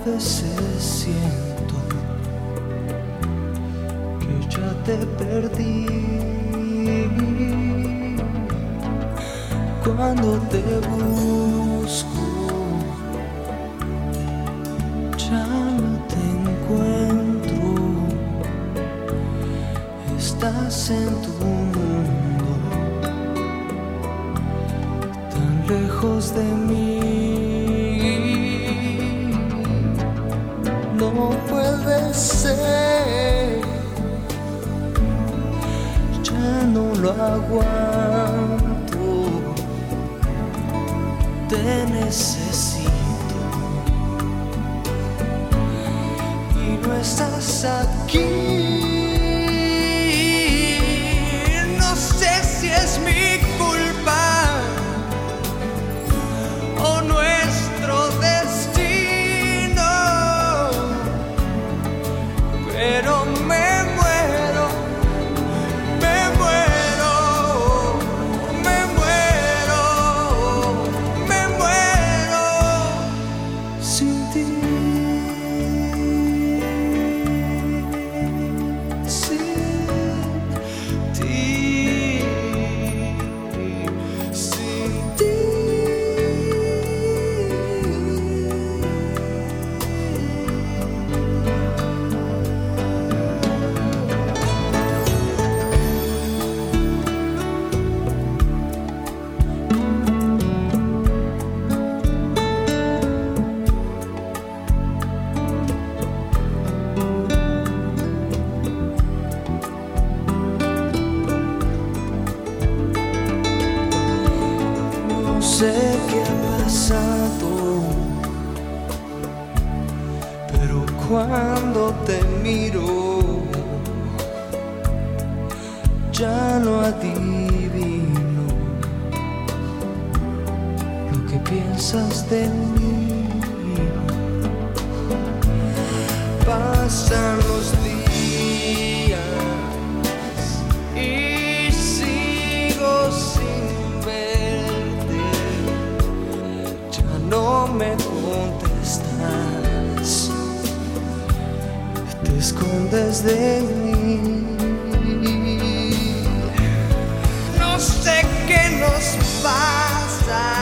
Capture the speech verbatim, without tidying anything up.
veces siento que ya te perdí. Cuando te busco, ya no te encuentro. Estás en tu mundo, tan lejos de mí. No puede ser, ya no lo aguanto. Te necesito y no estás aquí. No sé si es mi culpa o nuestro destino, pero me muero, me muero, me muero, me muero sin ti, sin ti, sin ti. No sé qué ha pasado, pero cuando te miro ya no adivino lo que piensas de mí. Pasan los días y sigo sin verte. Ya no me contestas, te escondes de mí. No sé qué nos pasa.